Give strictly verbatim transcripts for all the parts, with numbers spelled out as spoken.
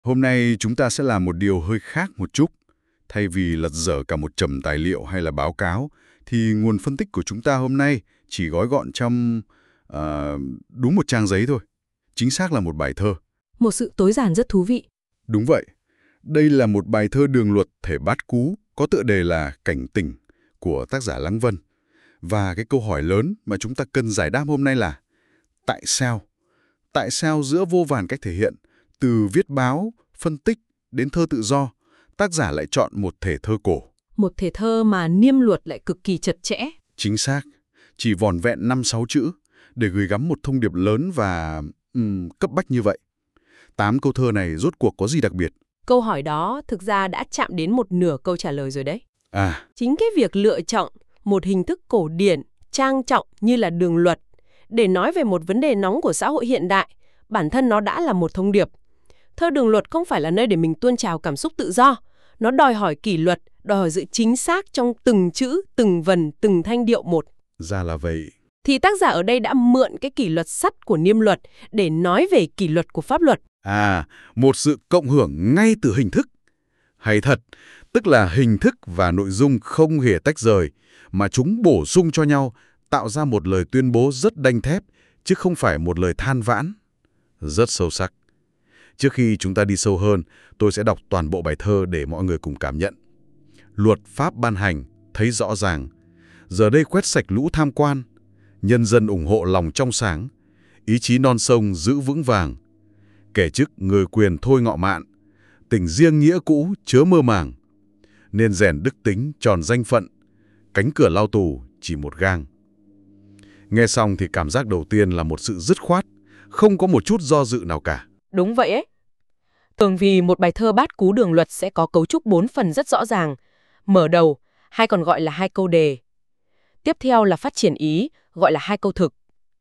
Hôm nay chúng ta sẽ làm một điều hơi khác một chút. Thay vì lật dở cả một chồng tài liệu hay là báo cáo, thì nguồn phân tích của chúng ta hôm nay chỉ gói gọn trong ờ, đúng một trang giấy thôi. Chính xác là một bài thơ. Một sự tối giản rất thú vị. Đúng vậy. Đây là một bài thơ đường luật thể bát cú, có tựa đề là Cảnh tỉnh của tác giả Lăng Vân. Và cái câu hỏi lớn mà chúng ta cần giải đáp hôm nay là tại sao? Tại sao giữa vô vàn cách thể hiện, từ viết báo, phân tích đến thơ tự do, tác giả lại chọn một thể thơ cổ? Một thể thơ mà niêm luật lại cực kỳ chặt chẽ. Chính xác, chỉ vỏn vẹn năm sáu chữ để gửi gắm một thông điệp lớn và um, cấp bách như vậy. Tám câu thơ này rốt cuộc có gì đặc biệt? Câu hỏi đó thực ra đã chạm đến một nửa câu trả lời rồi đấy. À, Chính cái việc lựa chọn một hình thức cổ điển, trang trọng như là đường luật để nói về một vấn đề nóng của xã hội hiện đại, bản thân nó đã là một thông điệp. Thơ đường luật không phải là nơi để mình tuôn trào cảm xúc tự do. Nó đòi hỏi kỷ luật, đòi hỏi sự chính xác trong từng chữ, từng vần, từng thanh điệu một. ra là vậy. Thì tác giả ở đây đã mượn cái kỷ luật sắt của niêm luật để nói về kỷ luật của pháp luật. À, một sự cộng hưởng ngay từ hình thức. Hay thật, tức là hình thức và nội dung không hề tách rời, mà chúng bổ sung cho nhau, tạo ra một lời tuyên bố rất đanh thép, chứ không phải một lời than vãn. Rất sâu sắc. Trước khi chúng ta đi sâu hơn, tôi sẽ đọc toàn bộ bài thơ để mọi người cùng cảm nhận. Luật pháp ban hành, thấy rõ ràng. Giờ đây quét sạch lũ tham quan. Nhân dân ủng hộ lòng trong sáng. Ý chí non sông giữ vững vàng. Kẻ chức người quyền thôi ngọ mạn. Tình riêng nghĩa cũ chớ mơ màng. Nên rèn đức tính tròn danh phận. Cánh cửa lao tù chỉ một gang. Nghe xong thì cảm giác đầu tiên là một sự dứt khoát, không có một chút do dự nào cả. Đúng vậy ấy. Thường vì một bài thơ bát cú đường luật sẽ có cấu trúc bốn phần rất rõ ràng. Mở đầu, hay còn gọi là hai câu đề. Tiếp theo là phát triển ý, gọi là hai câu thực.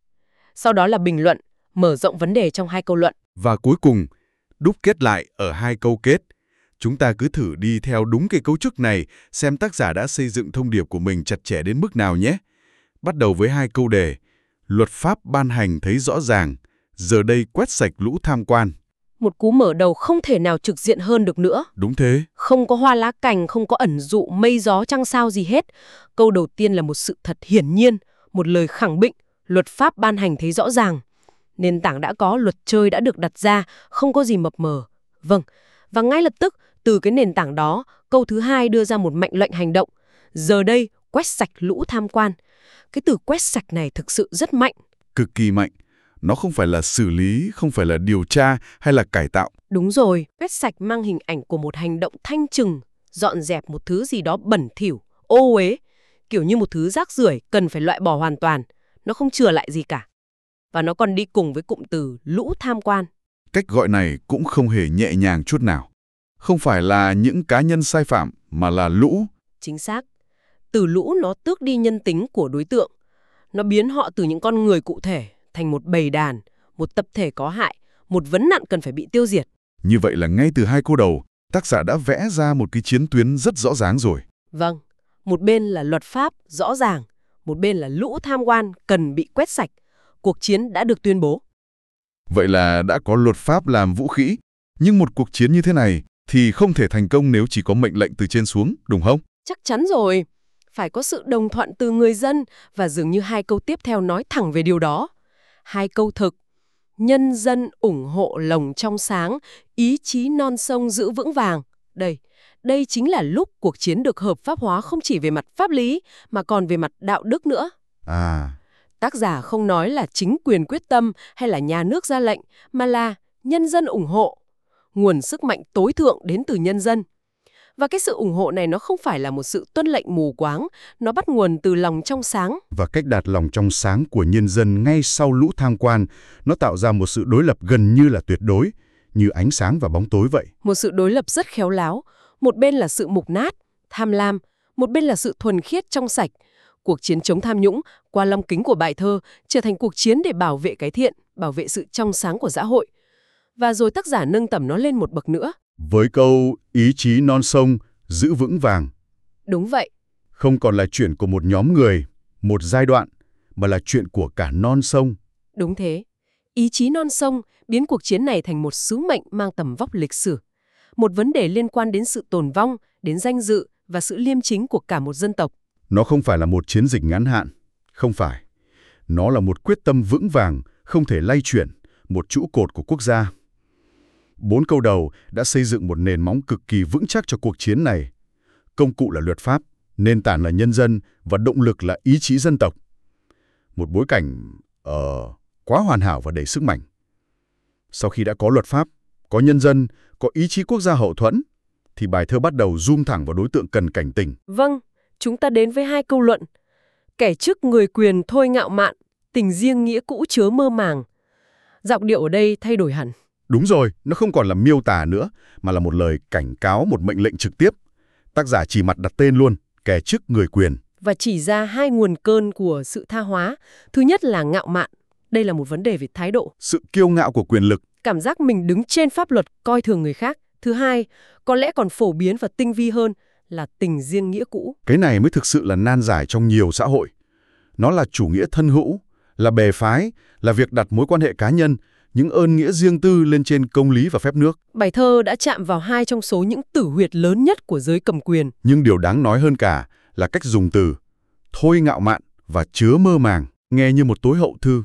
Sau đó là bình luận, mở rộng vấn đề trong hai câu luận. Và cuối cùng, đúc kết lại ở hai câu kết. Chúng ta cứ thử đi theo đúng cái cấu trúc này, xem tác giả đã xây dựng thông điệp của mình chặt chẽ đến mức nào nhé. Bắt đầu với hai câu đề. Luật pháp ban hành thấy rõ ràng, giờ đây quét sạch lũ tham quan. Một cú mở đầu không thể nào trực diện hơn được nữa. Đúng thế. Không có hoa lá cành, không có ẩn dụ, mây gió trăng sao gì hết. Câu đầu tiên là một sự thật hiển nhiên, một lời khẳng định, luật pháp ban hành thấy rõ ràng. Nền tảng đã có, luật chơi đã được đặt ra, không có gì mập mờ. Vâng, và ngay lập tức, từ cái nền tảng đó, câu thứ hai đưa ra một mệnh lệnh hành động. Giờ đây, quét sạch lũ tham quan. Cái từ quét sạch này thực sự rất mạnh. Cực kỳ mạnh. Nó không phải là xử lý, không phải là điều tra hay là cải tạo. Đúng rồi, quét sạch mang hình ảnh của một hành động thanh trừng, dọn dẹp một thứ gì đó bẩn thỉu, ô uế, kiểu như một thứ rác rưởi cần phải loại bỏ hoàn toàn. Nó không chừa lại gì cả. Và nó còn đi cùng với cụm từ lũ tham quan. Cách gọi này cũng không hề nhẹ nhàng chút nào. Không phải là những cá nhân sai phạm, mà là lũ. Chính xác. Từ lũ nó tước đi nhân tính của đối tượng. Nó biến họ từ những con người cụ thể thành một bầy đàn, một tập thể có hại, một vấn nạn cần phải bị tiêu diệt. Như vậy là ngay từ hai câu đầu, tác giả đã vẽ ra một cái chiến tuyến rất rõ ràng rồi. Vâng, một bên là luật pháp rõ ràng, một bên là lũ tham quan cần bị quét sạch. Cuộc chiến đã được tuyên bố. Vậy là đã có luật pháp làm vũ khí, nhưng một cuộc chiến như thế này thì không thể thành công nếu chỉ có mệnh lệnh từ trên xuống, đúng không? Chắc chắn rồi. Phải có sự đồng thuận từ người dân, và dường như hai câu tiếp theo nói thẳng về điều đó. Hai câu thực. Nhân dân ủng hộ lòng trong sáng, ý chí non sông giữ vững vàng. Đây, đây chính là lúc cuộc chiến được hợp pháp hóa không chỉ về mặt pháp lý, mà còn về mặt đạo đức nữa. À, Tác giả không nói là chính quyền quyết tâm hay là nhà nước ra lệnh, mà là nhân dân ủng hộ. Nguồn sức mạnh tối thượng đến từ nhân dân. Và cái sự ủng hộ này nó không phải là một sự tuân lệnh mù quáng, nó bắt nguồn từ lòng trong sáng. và cách đạt lòng trong sáng của nhân dân ngay sau lũ tham quan, nó tạo ra một sự đối lập gần như là tuyệt đối, như ánh sáng và bóng tối vậy. Một sự đối lập rất khéo léo. Một bên là sự mục nát, tham lam, một bên là sự thuần khiết trong sạch. Cuộc chiến chống tham nhũng, qua lăng kính của bài thơ, trở thành cuộc chiến để bảo vệ cái thiện, bảo vệ sự trong sáng của xã hội. Và rồi tác giả nâng tầm nó lên một bậc nữa. Với câu ý chí non sông, giữ vững vàng. Đúng vậy. Không còn là chuyện của một nhóm người, một giai đoạn, mà là chuyện của cả non sông. Đúng thế. Ý chí non sông biến cuộc chiến này thành một sứ mệnh mang tầm vóc lịch sử. Một vấn đề liên quan đến sự tồn vong, đến danh dự và sự liêm chính của cả một dân tộc. Nó không phải là một chiến dịch ngắn hạn. Không phải. Nó là một quyết tâm vững vàng, không thể lay chuyển, một trụ cột của quốc gia. Bốn câu đầu đã xây dựng một nền móng cực kỳ vững chắc cho cuộc chiến này. Công cụ là luật pháp, nền tảng là nhân dân và động lực là ý chí dân tộc. Một bối cảnh uh, quá hoàn hảo và đầy sức mạnh. Sau khi đã có luật pháp, có nhân dân, có ý chí quốc gia hậu thuẫn, thì bài thơ bắt đầu zoom thẳng vào đối tượng cần cảnh tỉnh. Vâng, chúng ta đến với hai câu luận. Kẻ trước người quyền thôi ngạo mạn, tình riêng nghĩa cũ chớ mơ màng. Giọng điệu ở đây thay đổi hẳn. Đúng rồi, nó không còn là miêu tả nữa, mà là một lời cảnh cáo, một mệnh lệnh trực tiếp. Tác giả chỉ mặt đặt tên luôn, kẻ trước người quyền. Và chỉ ra hai nguồn cơn của sự tha hóa. Thứ nhất là ngạo mạn. Đây là một vấn đề về thái độ. Sự kiêu ngạo của quyền lực. Cảm giác mình đứng trên pháp luật, coi thường người khác. Thứ hai, có lẽ còn phổ biến và tinh vi hơn là tình riêng nghĩa cũ. Cái này mới thực sự là nan giải trong nhiều xã hội. Nó là chủ nghĩa thân hữu, là bè phái, là việc đặt mối quan hệ cá nhân, những ơn nghĩa riêng tư lên trên công lý và phép nước. Bài thơ đã chạm vào hai trong số những tử huyệt lớn nhất của giới cầm quyền. Nhưng điều đáng nói hơn cả là cách dùng từ thôi ngạo mạn và chứa mơ màng, nghe như một tối hậu thư.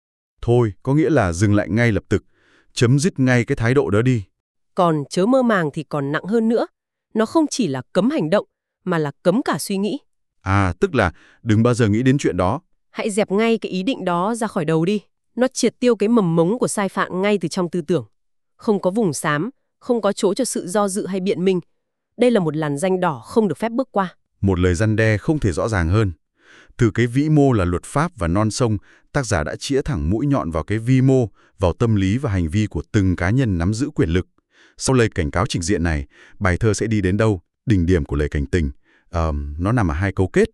Thôi có nghĩa là dừng lại ngay lập tức, chấm dứt ngay cái thái độ đó đi. Còn chớ mơ màng thì còn nặng hơn nữa. Nó không chỉ là cấm hành động, mà là cấm cả suy nghĩ. À, tức là đừng bao giờ nghĩ đến chuyện đó. Hãy dẹp ngay cái ý định đó ra khỏi đầu đi. Nó triệt tiêu cái mầm mống của sai phạm ngay từ trong tư tưởng. Không có vùng xám, không có chỗ cho sự do dự hay biện minh. Đây là một làn ranh đỏ không được phép bước qua. Một lời răn đe không thể rõ ràng hơn. Từ cái vĩ mô là luật pháp và non sông, tác giả đã chĩa thẳng mũi nhọn vào cái vi mô, vào tâm lý và hành vi của từng cá nhân nắm giữ quyền lực. Sau lời cảnh cáo trực diện này, bài thơ sẽ đi đến đâu? Đỉnh điểm của lời cảnh tình. À, nó nằm ở hai câu kết.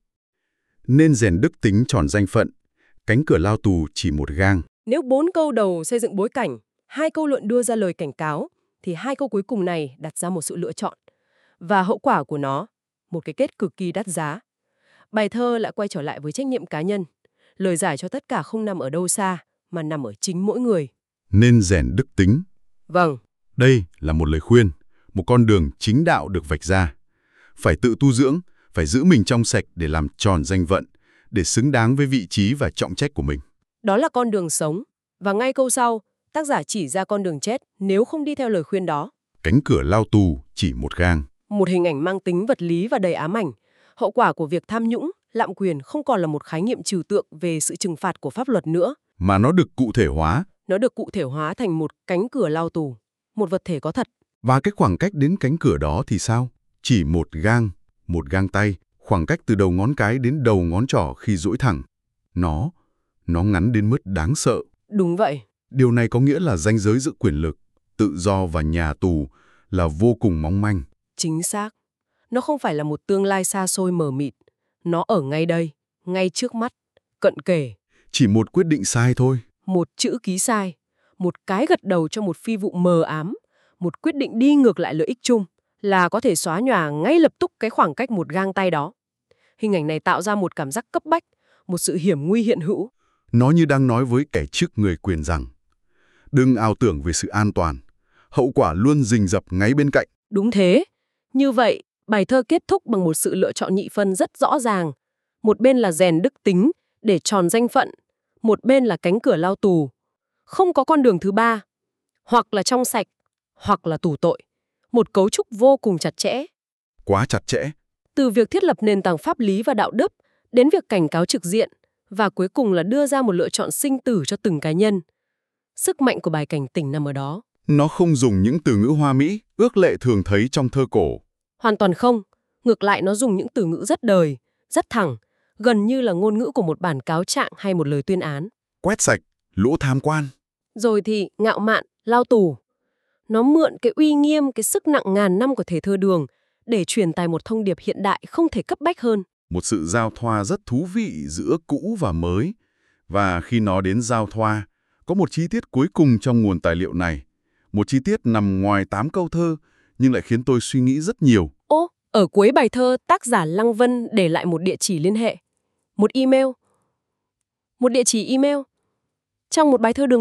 Nên rèn đức tính tròn danh phận, cánh cửa lao tù chỉ một gang. Nếu bốn câu đầu xây dựng bối cảnh, hai câu luận đưa ra lời cảnh cáo, thì hai câu cuối cùng này đặt ra một sự lựa chọn. Và hậu quả của nó, một cái kết cực kỳ đắt giá. Bài thơ lại quay trở lại với trách nhiệm cá nhân. Lời giải cho tất cả không nằm ở đâu xa, mà nằm ở chính mỗi người. Nên rèn đức tính. Vâng. Đây là một lời khuyên, một con đường chính đạo được vạch ra. Phải tự tu dưỡng, phải giữ mình trong sạch để làm tròn danh vận, để xứng đáng với vị trí và trọng trách của mình. Đó là con đường sống. Và ngay câu sau, tác giả chỉ ra con đường chết nếu không đi theo lời khuyên đó. Cánh cửa lao tù chỉ một gang. Một hình ảnh mang tính vật lý và đầy ám ảnh. Hậu quả của việc tham nhũng, lạm quyền không còn là một khái niệm trừu tượng về sự trừng phạt của pháp luật nữa. Mà nó được cụ thể hóa. Nó được cụ thể hóa thành một cánh cửa lao tù, một vật thể có thật. Và cái khoảng cách đến cánh cửa đó thì sao? Chỉ một gang, một gang tay, khoảng cách từ đầu ngón cái đến đầu ngón trỏ khi duỗi thẳng. Nó, nó ngắn đến mức đáng sợ. Đúng vậy. Điều này có nghĩa là ranh giới giữa quyền lực, tự do và nhà tù là vô cùng mong manh. Chính xác. Nó không phải là một tương lai xa xôi mờ mịt. Nó ở ngay đây, ngay trước mắt, cận kề. Chỉ một quyết định sai thôi. Một chữ ký sai, một cái gật đầu cho một phi vụ mờ ám, một quyết định đi ngược lại lợi ích chung là có thể xóa nhòa ngay lập tức cái khoảng cách một gang tay đó. Hình ảnh này tạo ra một cảm giác cấp bách, một sự hiểm nguy hiện hữu. Nó như đang nói với kẻ trước người quyền rằng đừng ảo tưởng về sự an toàn, hậu quả luôn rình rập ngay bên cạnh. Đúng thế. Như vậy, bài thơ kết thúc bằng một sự lựa chọn nhị phân rất rõ ràng. Một bên là rèn đức tính để tròn danh phận, một bên là cánh cửa lao tù. Không có con đường thứ ba, hoặc là trong sạch, hoặc là tù tội. Một cấu trúc vô cùng chặt chẽ. Quá chặt chẽ. Từ việc thiết lập nền tảng pháp lý và đạo đức, đến việc cảnh cáo trực diện, và cuối cùng là đưa ra một lựa chọn sinh tử cho từng cá nhân. Sức mạnh của bài cảnh tỉnh nằm ở đó. Nó không dùng những từ ngữ hoa mỹ, ước lệ thường thấy trong thơ cổ. Hoàn toàn không. Ngược lại nó dùng những từ ngữ rất đời, rất thẳng, gần như là ngôn ngữ của một bản cáo trạng hay một lời tuyên án. Quét sạch, lỗ tham quan. Rồi thì ngạo mạn, lao tù. Nó mượn cái uy nghiêm, cái sức nặng ngàn năm của thể thơ đường để truyền tải một thông điệp hiện đại không thể cấp bách hơn. Một sự giao thoa rất thú vị giữa cũ và mới. Và khi nó đến giao thoa, có một chi tiết cuối cùng trong nguồn tài liệu này. Một chi tiết nằm ngoài tám câu thơ, nhưng lại khiến tôi suy nghĩ rất nhiều. Ô, ở cuối bài thơ, tác giả Lăng Vân để lại một địa chỉ liên hệ. Một email. Một địa chỉ email. Trong một bài thơ đường luật.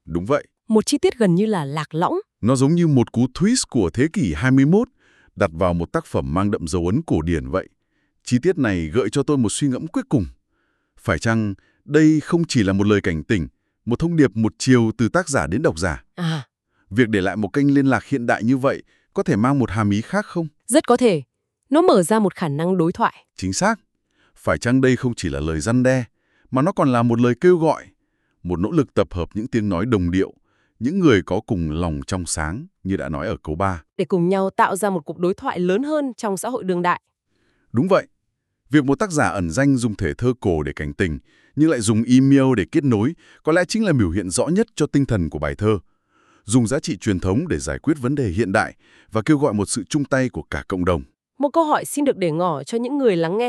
Đúng vậy. Một chi tiết gần như là lạc lõng. Nó giống như một cú twist của thế kỷ hai mươi mốt đặt vào một tác phẩm mang đậm dấu ấn cổ điển vậy. Chi tiết này gợi cho tôi một suy ngẫm cuối cùng. Phải chăng đây không chỉ là một lời cảnh tỉnh, một thông điệp một chiều từ tác giả đến độc giả? À, Việc để lại một kênh liên lạc hiện đại như vậy có thể mang một hàm ý khác không? rất có thể. Nó mở ra một khả năng đối thoại. Chính xác. Phải chăng đây không chỉ là lời răn đe, mà nó còn là một lời kêu gọi, một nỗ lực tập hợp những tiếng nói đồng điệu, những người có cùng lòng trong sáng, như đã nói ở câu ba. Để cùng nhau tạo ra một cuộc đối thoại lớn hơn trong xã hội đương đại. Đúng vậy. Việc một tác giả ẩn danh dùng thể thơ cổ để cảnh tỉnh, nhưng lại dùng email để kết nối, có lẽ chính là biểu hiện rõ nhất cho tinh thần của bài thơ. Dùng giá trị truyền thống để giải quyết vấn đề hiện đại và kêu gọi một sự chung tay của cả cộng đồng. Một câu hỏi xin được để ngỏ cho những người lắng nghe.